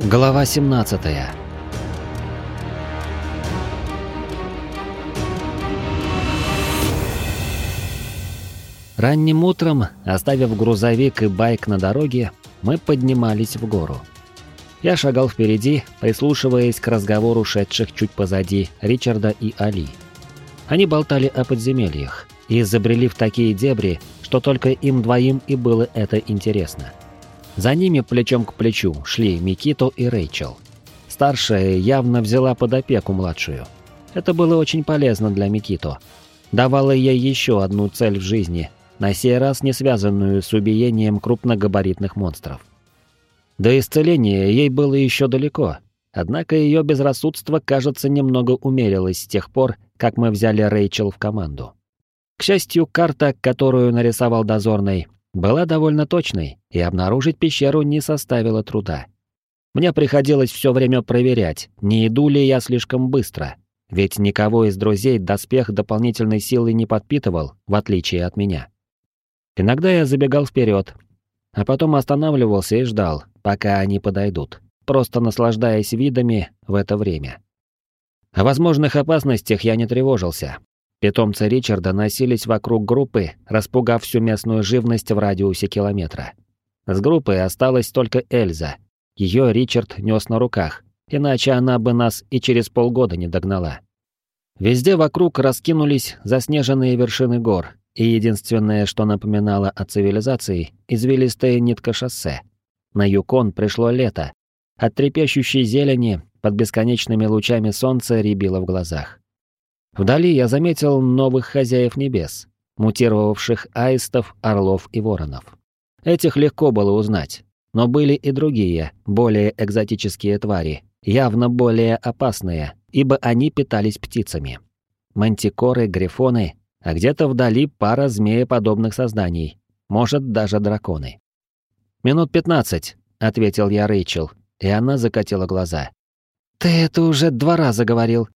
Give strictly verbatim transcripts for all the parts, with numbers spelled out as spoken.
Глава семнадцатая. Ранним утром, оставив грузовик и байк на дороге, мы поднимались в гору. Я шагал впереди, прислушиваясь к разговору шедших чуть позади Ричарда и Али. Они болтали о подземельях и забрели в такие дебри, что только им двоим и было это интересно. За ними плечом к плечу шли Микито и Рэйчел. Старшая явно взяла под опеку младшую. Это было очень полезно для Микито. Давало ей еще одну цель в жизни, на сей раз не связанную с убиением крупногабаритных монстров. До исцеления ей было еще далеко, однако ее безрассудство, кажется, немного умерилось с тех пор, как мы взяли Рэйчел в команду. К счастью, карта, которую нарисовал дозорный, была довольно точной, и обнаружить пещеру не составило труда. Мне приходилось все время проверять, не иду ли я слишком быстро, ведь никого из друзей доспех дополнительной силы не подпитывал, в отличие от меня. Иногда я забегал вперед, а потом останавливался и ждал, пока они подойдут, просто наслаждаясь видами в это время. О возможных опасностях я не тревожился. Питомцы Ричарда носились вокруг группы, распугав всю местную живность в радиусе километра. С группой осталась только Эльза. Ее Ричард нес на руках, иначе она бы нас и через полгода не догнала. Везде вокруг раскинулись заснеженные вершины гор, и единственное, что напоминало о цивилизации, извилистая нитка шоссе. На Юкон пришло лето. От трепещущей зелени под бесконечными лучами солнца рябило в глазах. Вдали я заметил новых хозяев небес, мутировавших аистов, орлов и воронов. Этих легко было узнать, но были и другие, более экзотические твари, явно более опасные, ибо они питались птицами. Мантикоры, грифоны, а где-то вдали пара змееподобных созданий, может, даже драконы. «Минут пятнадцать», — ответил я Рэйчел, и она закатила глаза. «Ты это уже два раза говорил».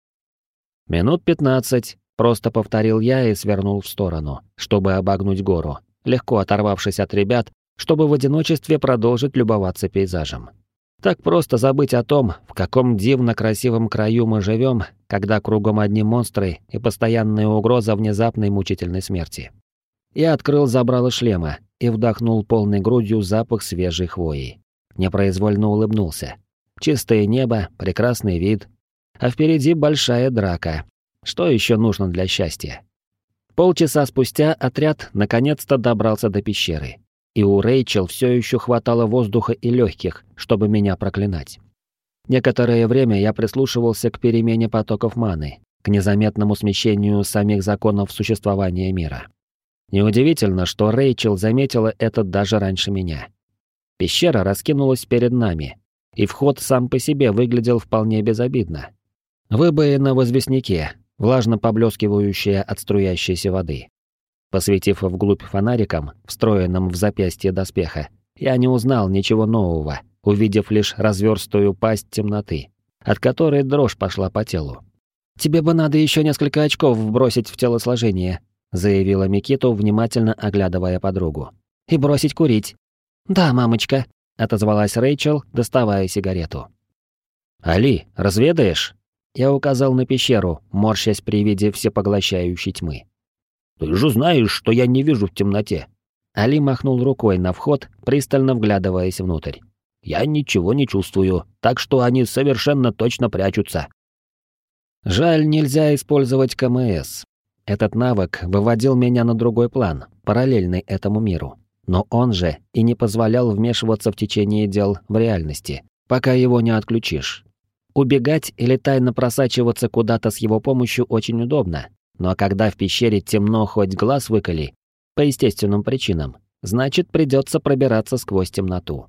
«Минут пятнадцать», — просто повторил я и свернул в сторону, чтобы обогнуть гору, легко оторвавшись от ребят, чтобы в одиночестве продолжить любоваться пейзажем. Так просто забыть о том, в каком дивно красивом краю мы живем, когда кругом одни монстры и постоянная угроза внезапной мучительной смерти. Я открыл забрало шлема и вдохнул полной грудью запах свежей хвои. Непроизвольно улыбнулся. Чистое небо, прекрасный вид. А впереди большая драка. Что еще нужно для счастья? Полчаса спустя отряд наконец-то добрался до пещеры. И у Рэйчел все еще хватало воздуха и легких, чтобы меня проклинать. Некоторое время я прислушивался к перемене потоков маны, к незаметному смещению самих законов существования мира. Неудивительно, что Рэйчел заметила это даже раньше меня. Пещера раскинулась перед нами, и вход сам по себе выглядел вполне безобидно. Выбоина в известняке, влажно поблескивающая от струящейся воды. Посветив вглубь фонариком, встроенным в запястье доспеха, я не узнал ничего нового, увидев лишь разверстую пасть темноты, от которой дрожь пошла по телу. «Тебе бы надо еще несколько очков вбросить в телосложение», заявила Микито, внимательно оглядывая подругу. «И бросить курить». «Да, мамочка», отозвалась Рэйчел, доставая сигарету. «Али, разведаешь?» Я указал на пещеру, морщась при виде всепоглощающей тьмы. «Ты же знаешь, что я не вижу в темноте». Али махнул рукой на вход, пристально вглядываясь внутрь. «Я ничего не чувствую, так что они совершенно точно прячутся». Жаль, нельзя использовать КМС. Этот навык выводил меня на другой план, параллельный этому миру. Но он же и не позволял вмешиваться в течение дел в реальности, пока его не отключишь. Убегать или тайно просачиваться куда-то с его помощью очень удобно, но когда в пещере темно хоть глаз выколи, по естественным причинам, значит придется пробираться сквозь темноту.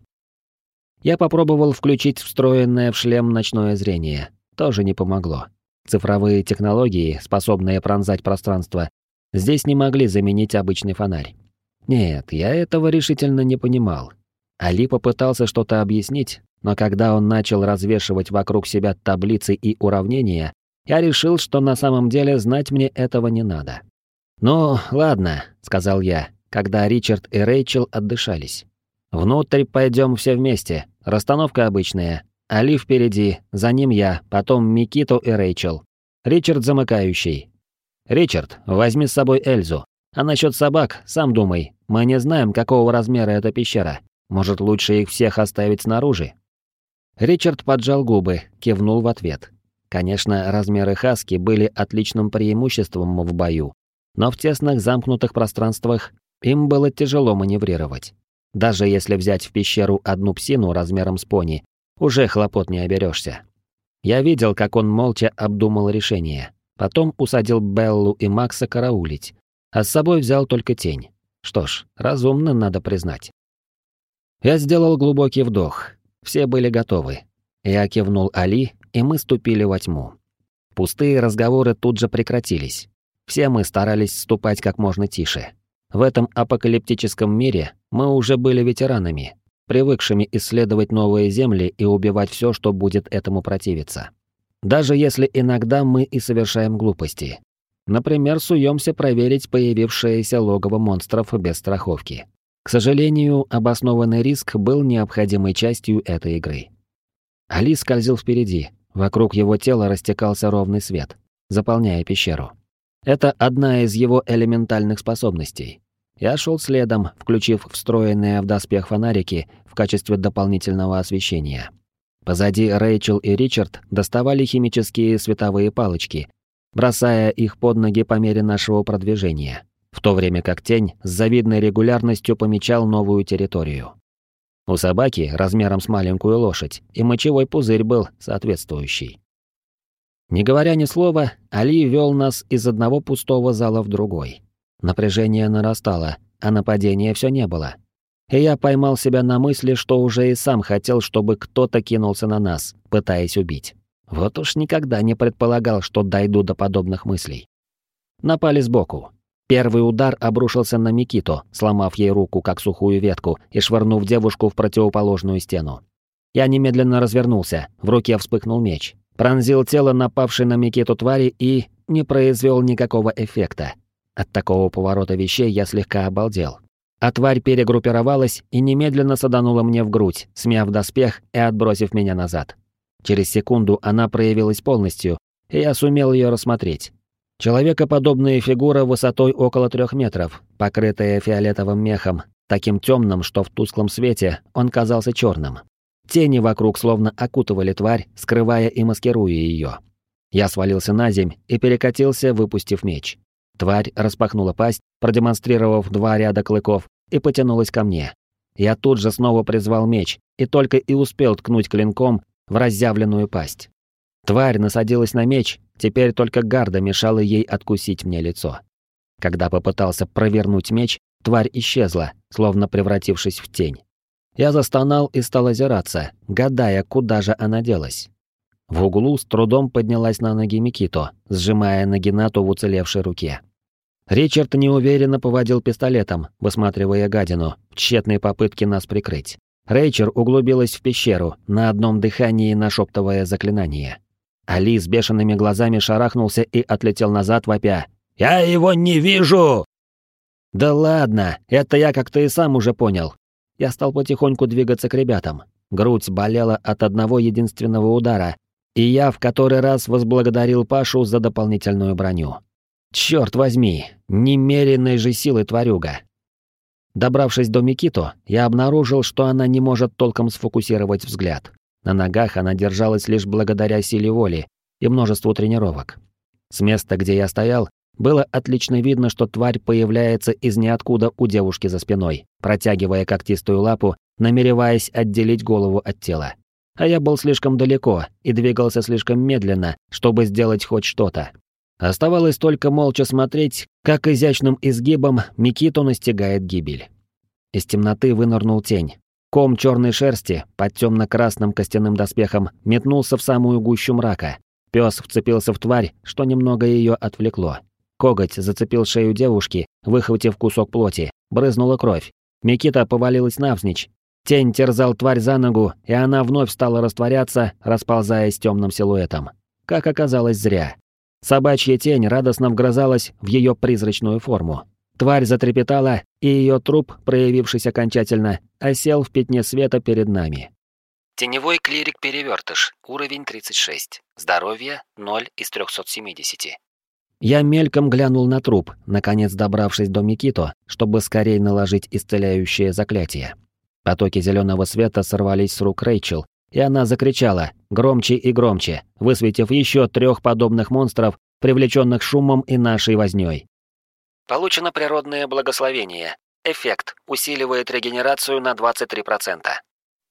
Я попробовал включить встроенное в шлем ночное зрение, тоже не помогло. Цифровые технологии, способные пронзать пространство, здесь не могли заменить обычный фонарь. Нет, я этого решительно не понимал. Али попытался что-то объяснить, но когда он начал развешивать вокруг себя таблицы и уравнения, я решил, что на самом деле знать мне этого не надо. «Ну, ладно», — сказал я, когда Ричард и Рэйчел отдышались. «Внутрь пойдем все вместе. Расстановка обычная. Али впереди, за ним я, потом Микито и Рэйчел. Ричард замыкающий. Ричард, возьми с собой Эльзу. А насчет собак, сам думай, мы не знаем, какого размера эта пещера. Может, лучше их всех оставить снаружи?» Ричард поджал губы, кивнул в ответ. Конечно, размеры хаски были отличным преимуществом в бою, но в тесных замкнутых пространствах им было тяжело маневрировать. Даже если взять в пещеру одну псину размером с пони, уже хлопот не оберешься. Я видел, как он молча обдумал решение. Потом усадил Беллу и Макса караулить, а с собой взял только тень. Что ж, разумно, надо признать. Я сделал глубокий вдох. Все были готовы. Я кивнул Али, и мы ступили во тьму. Пустые разговоры тут же прекратились. Все мы старались ступать как можно тише. В этом апокалиптическом мире мы уже были ветеранами, привыкшими исследовать новые земли и убивать все, что будет этому противиться. Даже если иногда мы и совершаем глупости. Например, суемся проверить появившееся логово монстров без страховки. К сожалению, обоснованный риск был необходимой частью этой игры. Али скользил впереди, вокруг его тела растекался ровный свет, заполняя пещеру. Это одна из его элементальных способностей. Я шел следом, включив встроенные в доспех фонарики в качестве дополнительного освещения. Позади Рэйчел и Ричард доставали химические световые палочки, бросая их под ноги по мере нашего продвижения, в то время как тень с завидной регулярностью помечал новую территорию. У собаки, размером с маленькую лошадь, и мочевой пузырь был соответствующий. Не говоря ни слова, Али вел нас из одного пустого зала в другой. Напряжение нарастало, а нападения все не было. И я поймал себя на мысли, что уже и сам хотел, чтобы кто-то кинулся на нас, пытаясь убить. Вот уж никогда не предполагал, что дойду до подобных мыслей. Напали сбоку. Первый удар обрушился на Микито, сломав ей руку, как сухую ветку, и швырнув девушку в противоположную стену. Я немедленно развернулся, в руке вспыхнул меч, пронзил тело напавшей на Микито твари и не произвел никакого эффекта. От такого поворота вещей я слегка обалдел. А тварь перегруппировалась и немедленно саданула мне в грудь, смяв доспех и отбросив меня назад. Через секунду она проявилась полностью, и я сумел ее рассмотреть. Человекоподобная фигура высотой около трех метров, покрытая фиолетовым мехом, таким темным, что в тусклом свете он казался черным. Тени вокруг словно окутывали тварь, скрывая и маскируя ее. Я свалился на земь и перекатился, выпустив меч. Тварь распахнула пасть, продемонстрировав два ряда клыков, и потянулась ко мне. Я тут же снова призвал меч и только и успел ткнуть клинком в разъявленную пасть. Тварь насадилась на меч, теперь только гарда мешала ей откусить мне лицо. Когда попытался провернуть меч, тварь исчезла, словно превратившись в тень. Я застонал и стал озираться, гадая, куда же она делась. В углу с трудом поднялась на ноги Микито, сжимая нагинату в уцелевшей руке. Ричард неуверенно поводил пистолетом, высматривая гадину, в тщетной попытке нас прикрыть. Рэйчер углубилась в пещеру, на одном дыхании нашептывая заклинание. Али с бешеными глазами шарахнулся и отлетел назад, вопя: «Я его не вижу!» «Да ладно, это я как-то и сам уже понял». Я стал потихоньку двигаться к ребятам. Грудь болела от одного единственного удара, и я в который раз возблагодарил Пашу за дополнительную броню. Черт возьми, немеренной же силы тварюга. Добравшись до Микито, я обнаружил, что она не может толком сфокусировать взгляд. На ногах она держалась лишь благодаря силе воли и множеству тренировок. С места, где я стоял, было отлично видно, что тварь появляется из ниоткуда у девушки за спиной, протягивая когтистую лапу, намереваясь отделить голову от тела. А я был слишком далеко и двигался слишком медленно, чтобы сделать хоть что-то. Оставалось только молча смотреть, как изящным изгибом Микито настигает гибель. Из темноты вынырнул тень. Ком черной шерсти под темно-красным костяным доспехом метнулся в самую гущу мрака. Пес вцепился в тварь, что немного ее отвлекло. Коготь зацепил шею девушки, выхватив кусок плоти, брызнула кровь. Микито повалилась навзничь. Тень терзал тварь за ногу, и она вновь стала растворяться, расползаясь темным силуэтом. Как оказалось, зря. Собачья тень радостно вгрызалась в ее призрачную форму. Тварь затрепетала, и ее труп, проявившись окончательно, осел в пятне света перед нами. Теневой клирик-перевертыш, уровень тридцать шесть. Здоровье ноль из трёхсот семидесяти. Я мельком глянул на труп, наконец добравшись до Микито, чтобы скорее наложить исцеляющее заклятие. Потоки зеленого света сорвались с рук Рэйчел, и она закричала, громче и громче, высветив еще трех подобных монстров, привлеченных шумом и нашей вознёй. Получено природное благословение. Эффект усиливает регенерацию на двадцать три процента.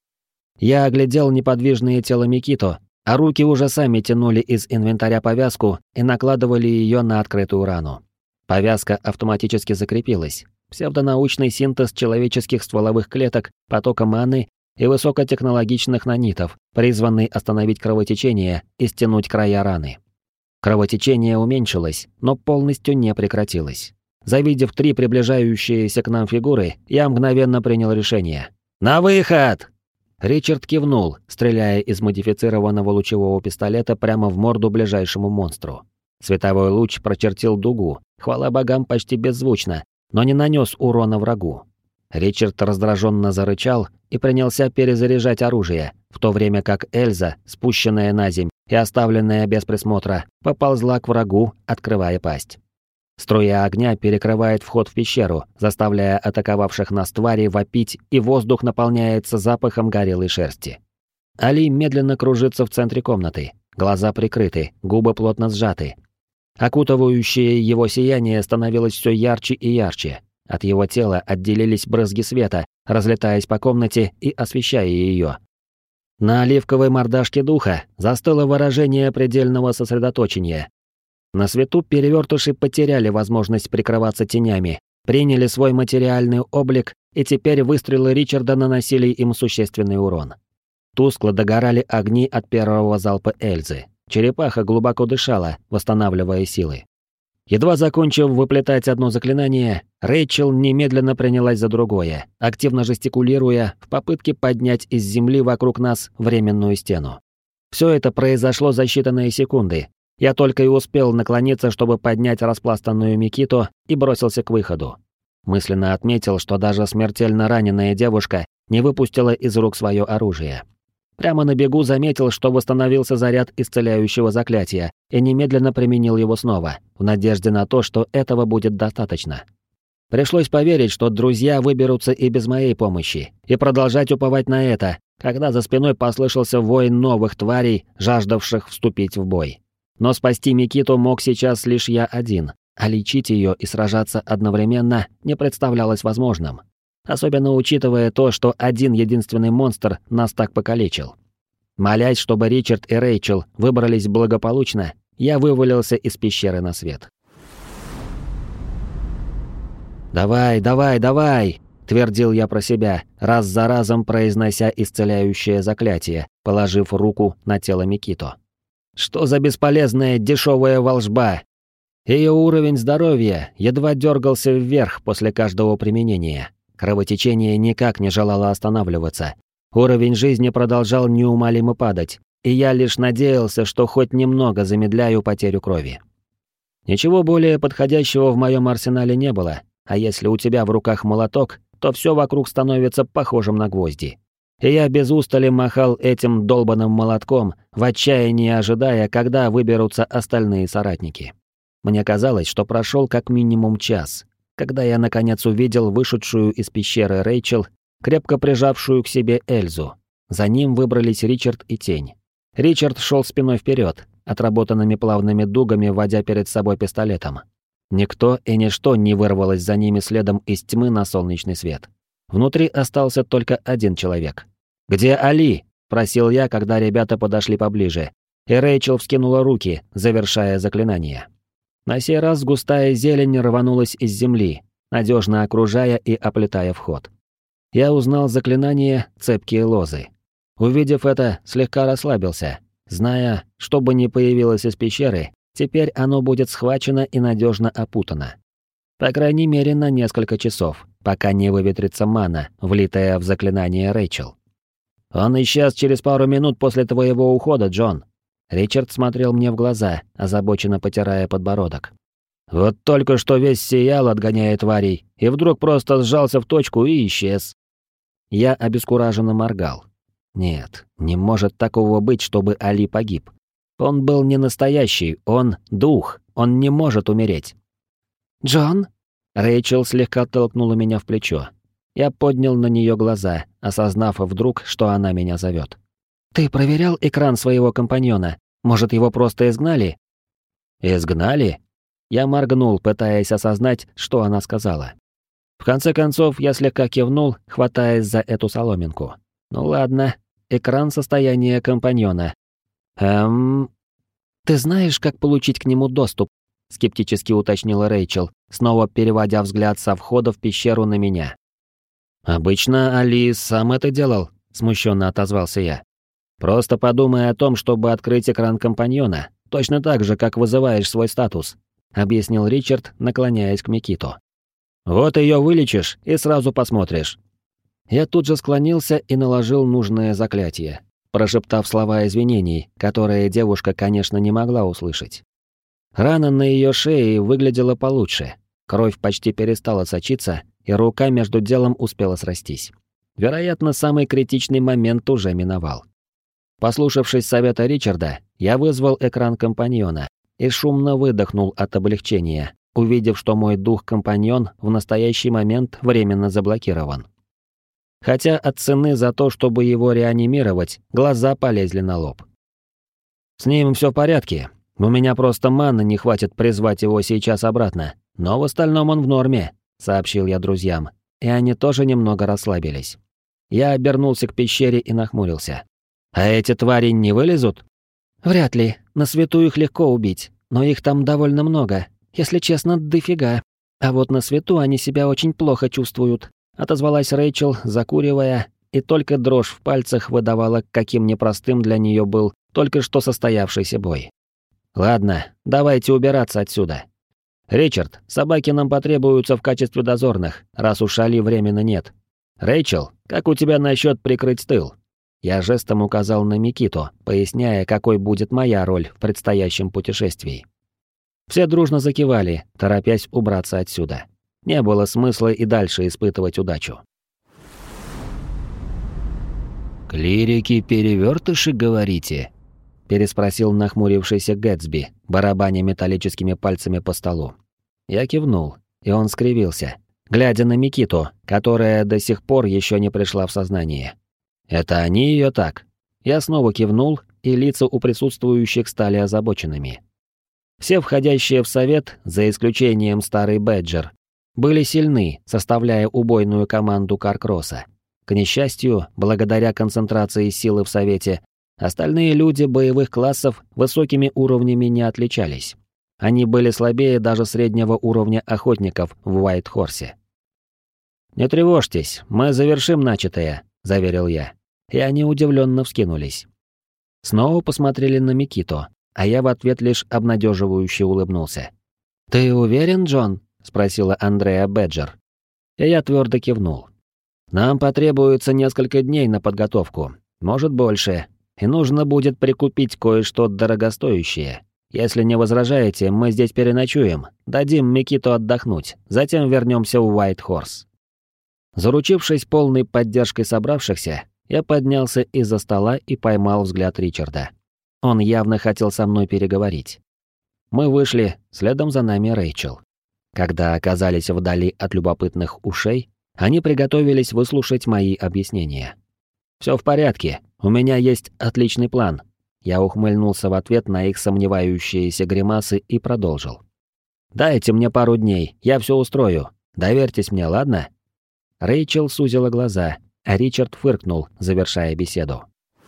Я оглядел неподвижное тело Микито, а руки уже сами тянули из инвентаря повязку и накладывали ее на открытую рану. Повязка автоматически закрепилась. Псевдонаучный синтез человеческих стволовых клеток, потока маны и высокотехнологичных нанитов, призванный остановить кровотечение и стянуть края раны. Кровотечение уменьшилось, но полностью не прекратилось. Завидев три приближающиеся к нам фигуры, я мгновенно принял решение. «На выход!» Ричард кивнул, стреляя из модифицированного лучевого пистолета прямо в морду ближайшему монстру. Световой луч прочертил дугу, хвала богам почти беззвучно, но не нанес урона врагу. Ричард раздраженно зарычал и принялся перезаряжать оружие, в то время как Эльза, спущенная на земь и оставленная без присмотра, поползла к врагу, открывая пасть. Струя огня перекрывает вход в пещеру, заставляя атаковавших нас тварей вопить, и воздух наполняется запахом горелой шерсти. Али медленно кружится в центре комнаты, глаза прикрыты, губы плотно сжаты. Окутывающее его сияние становилось все ярче и ярче. От его тела отделились брызги света, разлетаясь по комнате и освещая ее. На оливковой мордашке духа застыло выражение предельного сосредоточения. На свету перевертыши потеряли возможность прикрываться тенями, приняли свой материальный облик, и теперь выстрелы Ричарда наносили им существенный урон. Тускло догорали огни от первого залпа Эльзы. Черепаха глубоко дышала, восстанавливая силы. Едва закончив выплетать одно заклинание, Рэйчел немедленно принялась за другое, активно жестикулируя в попытке поднять из земли вокруг нас временную стену. Все это произошло за считанные секунды. Я только и успел наклониться, чтобы поднять распластанную Микито, и бросился к выходу. Мысленно отметил, что даже смертельно раненая девушка не выпустила из рук свое оружие. Прямо на бегу заметил, что восстановился заряд исцеляющего заклятия, и немедленно применил его снова, в надежде на то, что этого будет достаточно. Пришлось поверить, что друзья выберутся и без моей помощи, и продолжать уповать на это, когда за спиной послышался вой новых тварей, жаждавших вступить в бой. Но спасти Микиту мог сейчас лишь я один, а лечить ее и сражаться одновременно не представлялось возможным. Особенно учитывая то, что один единственный монстр нас так покалечил. Молясь, чтобы Ричард и Рэйчел выбрались благополучно, я вывалился из пещеры на свет. «Давай, давай, давай!» — твердил я про себя, раз за разом произнося исцеляющее заклятие, положив руку на тело Микито. Что за бесполезная дешевая волшба? Ее уровень здоровья едва дергался вверх после каждого применения. Кровотечение никак не желало останавливаться. Уровень жизни продолжал неумолимо падать, и я лишь надеялся, что хоть немного замедляю потерю крови. Ничего более подходящего в моем арсенале не было, а если у тебя в руках молоток, то все вокруг становится похожим на гвозди. И я без устали махал этим долбаным молотком, в отчаянии ожидая, когда выберутся остальные соратники. Мне казалось, что прошел как минимум час, когда я наконец увидел вышедшую из пещеры Рэйчел, крепко прижавшую к себе Эльзу. За ним выбрались Ричард и Тень. Ричард шел спиной вперед, отработанными плавными дугами водя перед собой пистолетом. Никто и ничто не вырвалось за ними следом из тьмы на солнечный свет. Внутри остался только один человек. «Где Али?» — просил я, когда ребята подошли поближе, и Рэйчел вскинула руки, завершая заклинание. На сей раз густая зелень рванулась из земли, надежно окружая и оплетая вход. Я узнал заклинание «Цепкие лозы». Увидев это, слегка расслабился, зная, что бы ни появилось из пещеры, теперь оно будет схвачено и надежно опутано. По крайней мере, на несколько часов, пока не выветрится мана, влитая в заклинание Рэйчел. «Он исчез через пару минут после твоего ухода, Джон». Ричард смотрел мне в глаза, озабоченно потирая подбородок. «Вот только что весь сиял, отгоняя тварей, и вдруг просто сжался в точку и исчез». Я обескураженно моргал. Нет, не может такого быть, чтобы Али погиб. Он был не настоящий, он дух, он не может умереть. «Джон?» Рэйчел слегка толкнула меня в плечо. Я поднял на нее глаза, осознав вдруг, что она меня зовет. «Ты проверял экран своего компаньона? Может, его просто изгнали?» «Изгнали?» Я моргнул, пытаясь осознать, что она сказала. В конце концов, я слегка кивнул, хватаясь за эту соломинку. «Ну ладно, экран состояния компаньона. Эм... Ты знаешь, как получить к нему доступ?» — скептически уточнила Рэйчел, снова переводя взгляд со входа в пещеру на меня. «Обычно Али сам это делал», — смущенно отозвался я. «Просто подумай о том, чтобы открыть экран компаньона, точно так же, как вызываешь свой статус», — объяснил Ричард, наклоняясь к Микито. «Вот ее вылечишь и сразу посмотришь». Я тут же склонился и наложил нужное заклятие, прошептав слова извинений, которые девушка, конечно, не могла услышать. Рана на ее шее выглядела получше, кровь почти перестала сочиться, и рука между делом успела срастись. Вероятно, самый критичный момент уже миновал. Послушавшись совета Ричарда, я вызвал экран компаньона и шумно выдохнул от облегчения, увидев, что мой дух-компаньон в настоящий момент временно заблокирован. Хотя от цены за то, чтобы его реанимировать, глаза полезли на лоб. «С ним все в порядке. У меня просто маны не хватит призвать его сейчас обратно, но в остальном он в норме», — сообщил я друзьям, и они тоже немного расслабились. Я обернулся к пещере и нахмурился. «А эти твари не вылезут?» «Вряд ли. На свету их легко убить, но их там довольно много. Если честно, дофига. А вот на свету они себя очень плохо чувствуют», — отозвалась Рэйчел, закуривая, и только дрожь в пальцах выдавала, каким непростым для нее был только что состоявшийся бой. «Ладно, давайте убираться отсюда. Ричард, собаки нам потребуются в качестве дозорных, раз уж Али временно нет. Рэйчел, как у тебя насчет прикрыть тыл?» Я жестом указал на Микито, поясняя, какой будет моя роль в предстоящем путешествии. Все дружно закивали, торопясь убраться отсюда. Не было смысла и дальше испытывать удачу. «Клирики-перевертыши, говорите?» — переспросил нахмурившийся Гэтсби, барабаня металлическими пальцами по столу. Я кивнул, и он скривился, глядя на Микито, которая до сих пор еще не пришла в сознание. «Это они ее так?» Я снова кивнул, и лица у присутствующих стали озабоченными. Все входящие в совет, за исключением старый Бэджер, были сильны, составляя убойную команду Каркросса. К несчастью, благодаря концентрации силы в совете, остальные люди боевых классов высокими уровнями не отличались. Они были слабее даже среднего уровня охотников в Уайт-Хорсе. «Не тревожьтесь, мы завершим начатое», — заверил я. И они удивленно вскинулись. Снова посмотрели на Микито, а я в ответ лишь обнадеживающе улыбнулся. «Ты уверен, Джон?» — спросила Андреа Бэджер. И я твердо кивнул. «Нам потребуется несколько дней на подготовку, может больше, и нужно будет прикупить кое-что дорогостоящее. Если не возражаете, мы здесь переночуем, дадим Микито отдохнуть, затем вернемся в Уайт-Хорс». Заручившись полной поддержкой собравшихся, я поднялся из-за стола и поймал взгляд Ричарда. Он явно хотел со мной переговорить. Мы вышли, следом за нами Рэйчел. Когда оказались вдали от любопытных ушей, они приготовились выслушать мои объяснения. «Все в порядке, у меня есть отличный план». Я ухмыльнулся в ответ на их сомневающиеся гримасы и продолжил. «Дайте мне пару дней, я все устрою. Доверьтесь мне, ладно?» Рэйчел сузила глаза, а Ричард фыркнул, завершая беседу.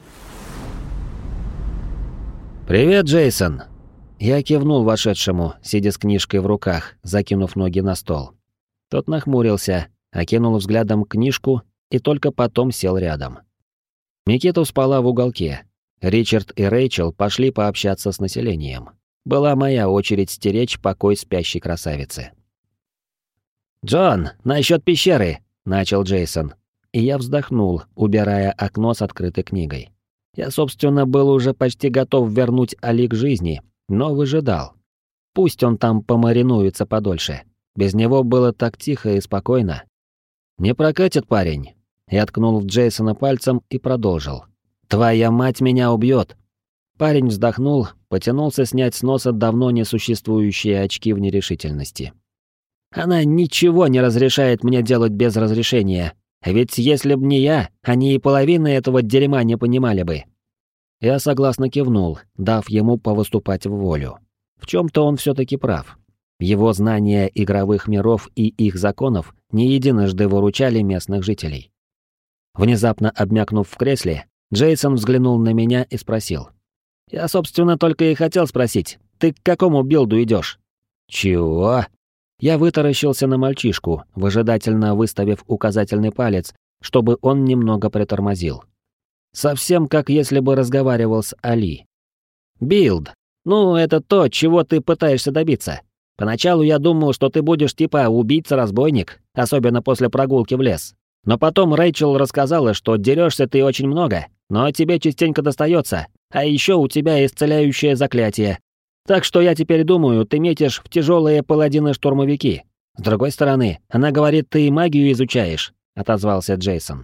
«Привет, Джейсон!» Я кивнул вошедшему, сидя с книжкой в руках, закинув ноги на стол. Тот нахмурился, окинул взглядом книжку и только потом сел рядом. Микито спала в уголке. Ричард и Рэйчел пошли пообщаться с населением. Была моя очередь стеречь покой спящей красавицы. «Джон, насчет пещеры!» — начал Джейсон. И я вздохнул, убирая окно с открытой книгой. Я, собственно, был уже почти готов вернуть Али к жизни, но выжидал. Пусть он там помаринуется подольше. Без него было так тихо и спокойно. «Не прокатит, парень!» Я ткнул в Джейсона пальцем и продолжил. «Твоя мать меня убьет!» Парень вздохнул, потянулся снять с носа давно несуществующие очки в нерешительности. «Она ничего не разрешает мне делать без разрешения. Ведь если б не я, они и половины этого дерьма не понимали бы». Я согласно кивнул, дав ему повыступать в волю. В чем-то он все-таки прав. Его знания игровых миров и их законов не единожды выручали местных жителей. Внезапно обмякнув в кресле, Джейсон взглянул на меня и спросил. «Я, собственно, только и хотел спросить, ты к какому билду идешь?» «Чего?» Я вытаращился на мальчишку, выжидательно выставив указательный палец, чтобы он немного притормозил. Совсем как если бы разговаривал с Али. «Билд. Ну, это то, чего ты пытаешься добиться. Поначалу я думал, что ты будешь типа убийца-разбойник, особенно после прогулки в лес. Но потом Рэйчел рассказала, что дерешься ты очень много, но тебе частенько достается, а еще у тебя исцеляющее заклятие. Так что я теперь думаю, ты метишь в тяжелые паладины-штурмовики. С другой стороны, она говорит, ты и магию изучаешь», — отозвался Джейсон.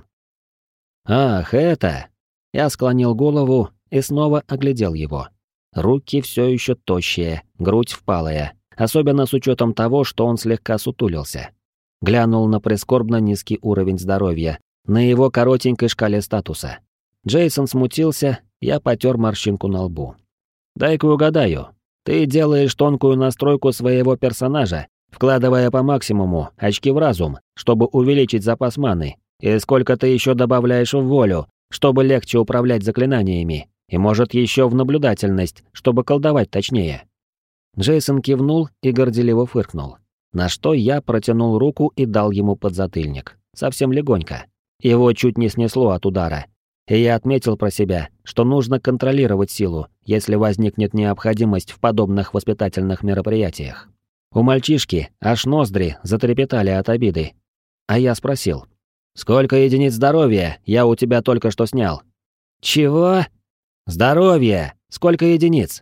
«Ах, это...» Я склонил голову и снова оглядел его. Руки все еще тощие, грудь впалая, особенно с учетом того, что он слегка сутулился. Глянул на прискорбно низкий уровень здоровья, на его коротенькой шкале статуса. Джейсон смутился, я потер морщинку на лбу. «Дай-ка угадаю. Ты делаешь тонкую настройку своего персонажа, вкладывая по максимуму очки в разум, чтобы увеличить запас маны, и сколько ты еще добавляешь в волю, чтобы легче управлять заклинаниями, и, может, еще в наблюдательность, чтобы колдовать точнее». Джейсон кивнул и горделиво фыркнул, на что я протянул руку и дал ему подзатыльник, совсем легонько. Его чуть не снесло от удара, и я отметил про себя, что нужно контролировать силу, если возникнет необходимость в подобных воспитательных мероприятиях. У мальчишки аж ноздри затрепетали от обиды. А я спросил: «Сколько единиц здоровья я у тебя только что снял?» «Чего?» «Здоровье! Сколько единиц?»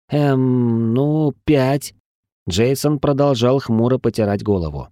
«Эм, ну, пять». Джейсон продолжал хмуро потирать голову.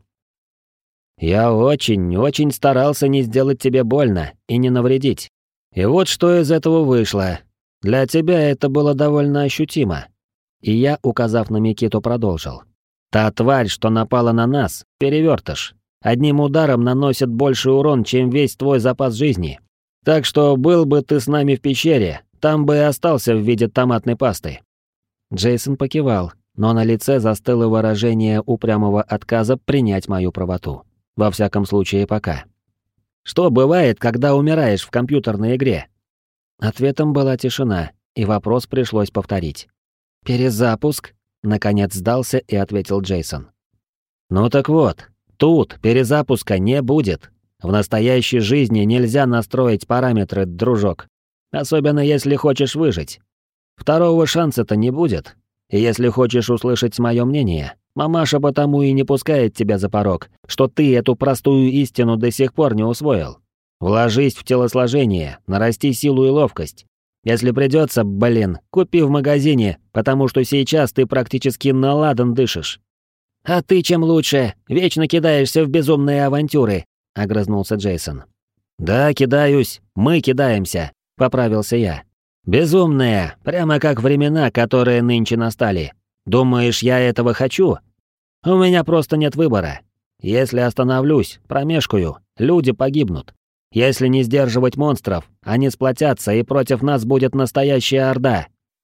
«Я очень, очень старался не сделать тебе больно и не навредить. И вот что из этого вышло. Для тебя это было довольно ощутимо». И я, указав на Микиту, продолжил. «Та тварь, что напала на нас, перевертыш. Одним ударом наносит больший урон, чем весь твой запас жизни. Так что был бы ты с нами в пещере, там бы и остался в виде томатной пасты». Джейсон покивал, но на лице застыло выражение упрямого отказа принять мою правоту. Во всяком случае, пока. «Что бывает, когда умираешь в компьютерной игре?» Ответом была тишина, и вопрос пришлось повторить. «Перезапуск?» — наконец сдался и ответил Джейсон. «Ну так вот, тут перезапуска не будет. В настоящей жизни нельзя настроить параметры, дружок. Особенно если хочешь выжить. Второго шанса-то не будет. И если хочешь услышать мое мнение, мамаша потому и не пускает тебя за порог, что ты эту простую истину до сих пор не усвоил. Вложись в телосложение, нарасти силу и ловкость. Если придется, блин, купи в магазине, потому что сейчас ты практически на ладан дышишь». «А ты чем лучше? Вечно кидаешься в безумные авантюры», — огрызнулся Джейсон. «Да, кидаюсь, мы кидаемся», — поправился я. «Безумные, прямо как времена, которые нынче настали. Думаешь, я этого хочу? У меня просто нет выбора. Если остановлюсь, промешкаю, люди погибнут. Если не сдерживать монстров, они сплотятся, и против нас будет настоящая орда».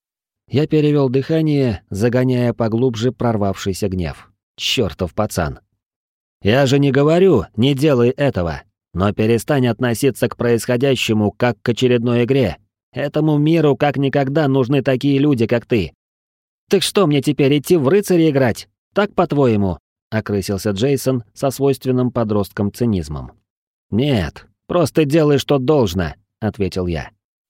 Я перевел дыхание, загоняя поглубже прорвавшийся гнев. Чёртов пацан. «Я же не говорю, не делай этого, но перестань относиться к происходящему как к очередной игре. Этому миру как никогда нужны такие люди, как ты». «Так что, мне теперь идти в рыцаря играть? Так, по-твоему?» — окрысился Джейсон со свойственным подросткам цинизмом. «Нет, просто делай, что должно», — ответил я.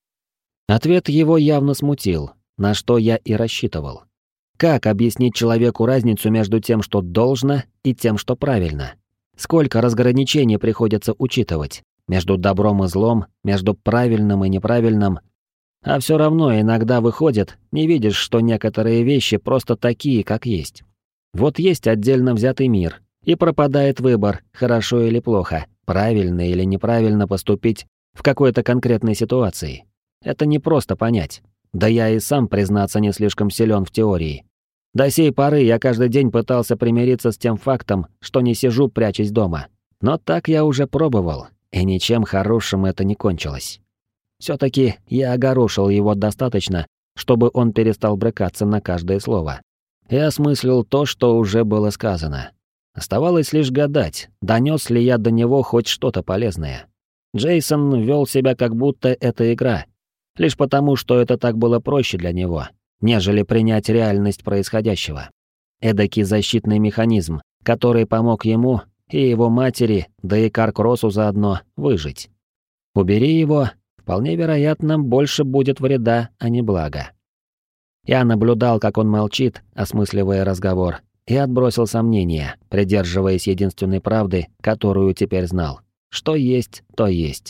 Ответ его явно смутил, на что я и рассчитывал. Как объяснить человеку разницу между тем, что должно, и тем, что правильно? Сколько разграничений приходится учитывать? Между добром и злом, между правильным и неправильным? А все равно иногда выходит, не видишь, что некоторые вещи просто такие, как есть. Вот есть отдельно взятый мир, и пропадает выбор, хорошо или плохо, правильно или неправильно поступить в какой-то конкретной ситуации. Это не просто понять. Да я и сам, признаться, не слишком силен в теории. До сей поры я каждый день пытался примириться с тем фактом, что не сижу, прячась дома. Но так я уже пробовал, и ничем хорошим это не кончилось. Все-таки я огорошил его достаточно, чтобы он перестал брыкаться на каждое слово. И осмыслил то, что уже было сказано. Оставалось лишь гадать, донес ли я до него хоть что-то полезное. Джейсон вел себя, как будто это игра. Лишь потому, что это так было проще для него, нежели принять реальность происходящего. Эдакий защитный механизм, который помог ему и его матери, да и Каркросу заодно, выжить. Убери его, вполне вероятно, больше будет вреда, а не блага. Я наблюдал, как он молчит, осмысливая разговор, и отбросил сомнения, придерживаясь единственной правды, которую теперь знал. Что есть, то есть.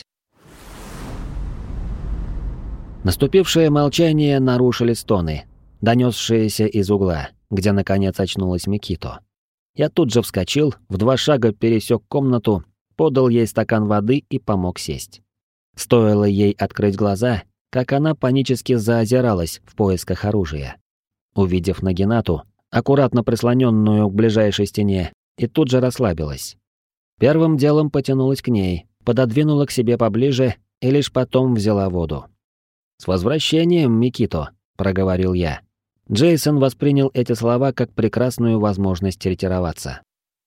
Наступившее молчание нарушили стоны, донесшиеся из угла, где наконец очнулась Микито. Я тут же вскочил, в два шага пересек комнату, подал ей стакан воды и помог сесть. Стоило ей открыть глаза, как она панически заозиралась в поисках оружия. Увидев Нагинату, аккуратно прислоненную к ближайшей стене, и тут же расслабилась. Первым делом потянулась к ней, пододвинула к себе поближе и лишь потом взяла воду. «С возвращением, Микито», — проговорил я. Джейсон воспринял эти слова как прекрасную возможность ретироваться.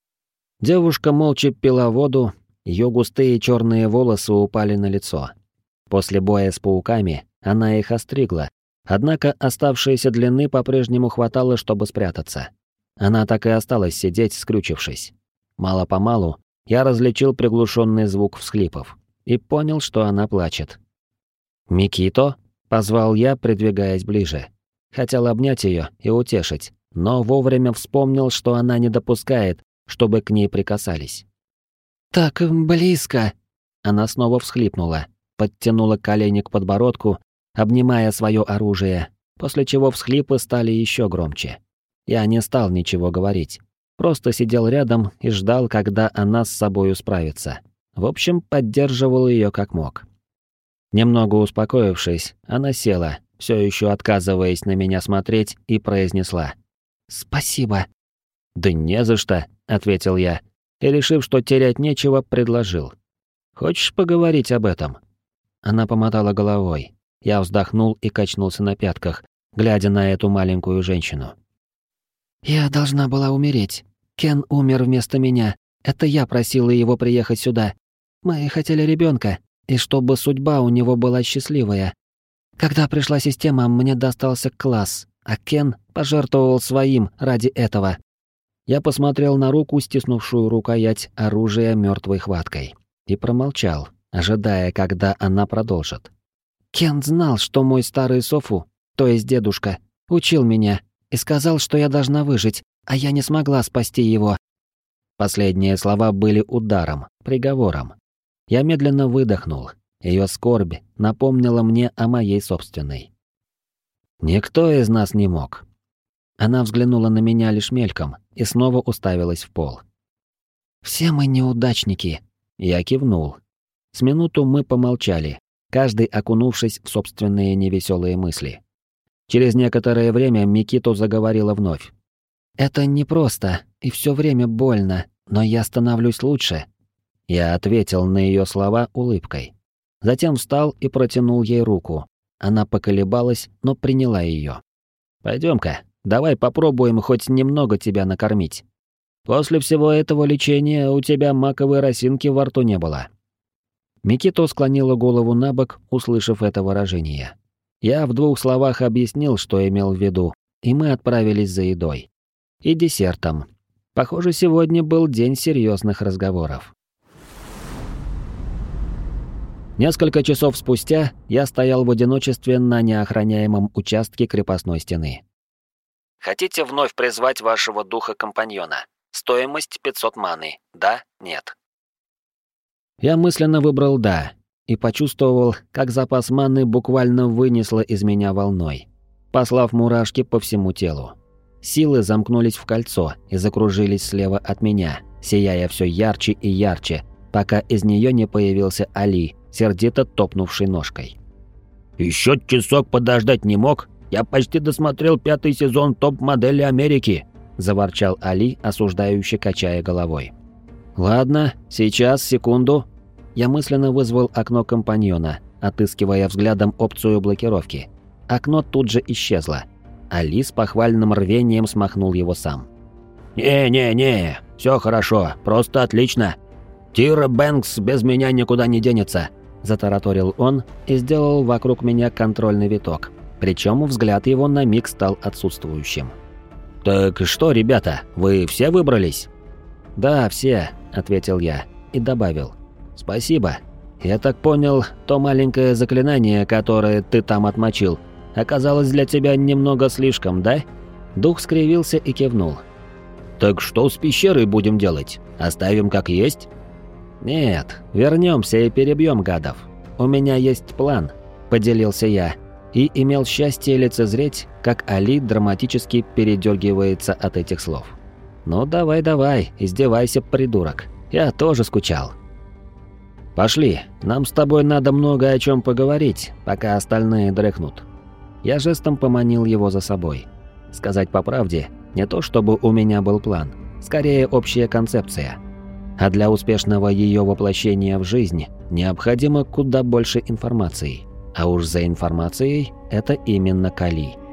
Девушка молча пила воду, ее густые черные волосы упали на лицо. После боя с пауками она их остригла, однако оставшейся длины по-прежнему хватало, чтобы спрятаться. Она так и осталась сидеть, скрючившись. Мало-помалу я различил приглушенный звук всхлипов и понял, что она плачет. «Микито?» — позвал я, придвигаясь ближе. Хотел обнять ее и утешить, но вовремя вспомнил, что она не допускает, чтобы к ней прикасались. «Так близко!» Она снова всхлипнула, подтянула колени к подбородку, обнимая свое оружие, после чего всхлипы стали еще громче. Я не стал ничего говорить, просто сидел рядом и ждал, когда она с собою справится. В общем, поддерживал ее как мог. Немного успокоившись, она села, все еще отказываясь на меня смотреть, и произнесла: «Спасибо». «Да не за что», — ответил я, и, решив, что терять нечего, предложил: «Хочешь поговорить об этом?» Она помотала головой. Я вздохнул и качнулся на пятках, глядя на эту маленькую женщину. «Я должна была умереть. Кен умер вместо меня. Это я просила его приехать сюда. Мы хотели ребенка, и чтобы судьба у него была счастливая. Когда пришла система, мне достался класс, а Кен пожертвовал своим ради этого». Я посмотрел на руку, стиснувшую рукоять оружия мертвой хваткой, и промолчал, ожидая, когда она продолжит. «Кен знал, что мой старый Софу, то есть дедушка, учил меня и сказал, что я должна выжить, а я не смогла спасти его». Последние слова были ударом, приговором. Я медленно выдохнул. Ее скорбь напомнила мне о моей собственной. «Никто из нас не мог». Она взглянула на меня лишь мельком и снова уставилась в пол. «Все мы неудачники», — я кивнул. С минуту мы помолчали, каждый окунувшись в собственные невеселые мысли. Через некоторое время Микито заговорила вновь. «Это непросто и все время больно, но я становлюсь лучше». Я ответил на ее слова улыбкой. Затем встал и протянул ей руку. Она поколебалась, но приняла ее. «Пойдем-ка, давай попробуем хоть немного тебя накормить. После всего этого лечения у тебя маковой росинки во рту не было». Микито склонила голову набок, услышав это выражение. Я в двух словах объяснил, что имел в виду, и мы отправились за едой. И десертом. Похоже, сегодня был день серьезных разговоров. Несколько часов спустя я стоял в одиночестве на неохраняемом участке крепостной стены. «Хотите вновь призвать вашего духа-компаньона? Стоимость пятьсот маны. Да? Нет?» Я мысленно выбрал «да» и почувствовал, как запас маны буквально вынесло из меня волной, послав мурашки по всему телу. Силы замкнулись в кольцо и закружились слева от меня, сияя все ярче и ярче, пока из нее не появился Али, сердито топнувший ножкой. Еще часок подождать не мог? Я почти досмотрел пятый сезон топ-модели Америки!» – заворчал Али, осуждающе качая головой. «Ладно, сейчас, секунду». Я мысленно вызвал окно компаньона, отыскивая взглядом опцию блокировки. Окно тут же исчезло. Али с похвальным рвением смахнул его сам. «Не-не-не, все хорошо, просто отлично. Тира Бэнкс без меня никуда не денется», – затараторил он и сделал вокруг меня контрольный виток. Причем взгляд его на миг стал отсутствующим. «Так что, ребята, вы все выбрались?» «Да, все», — ответил я и добавил. «Спасибо. Я так понял, то маленькое заклинание, которое ты там отмочил, оказалось для тебя немного слишком, да?» Дух скривился и кивнул. «Так что с пещерой будем делать? Оставим как есть?» «Нет, вернемся и перебьем гадов. У меня есть план», — поделился я и имел счастье лицезреть, как Али драматически передергивается от этих слов. «Ну давай-давай, издевайся, придурок. Я тоже скучал». «Пошли, нам с тобой надо много о чем поговорить, пока остальные дрыхнут». Я жестом поманил его за собой. Сказать по правде, не то чтобы у меня был план, скорее общая концепция. А для успешного ее воплощения в жизнь необходимо куда больше информации. А уж за информацией это именно Кали.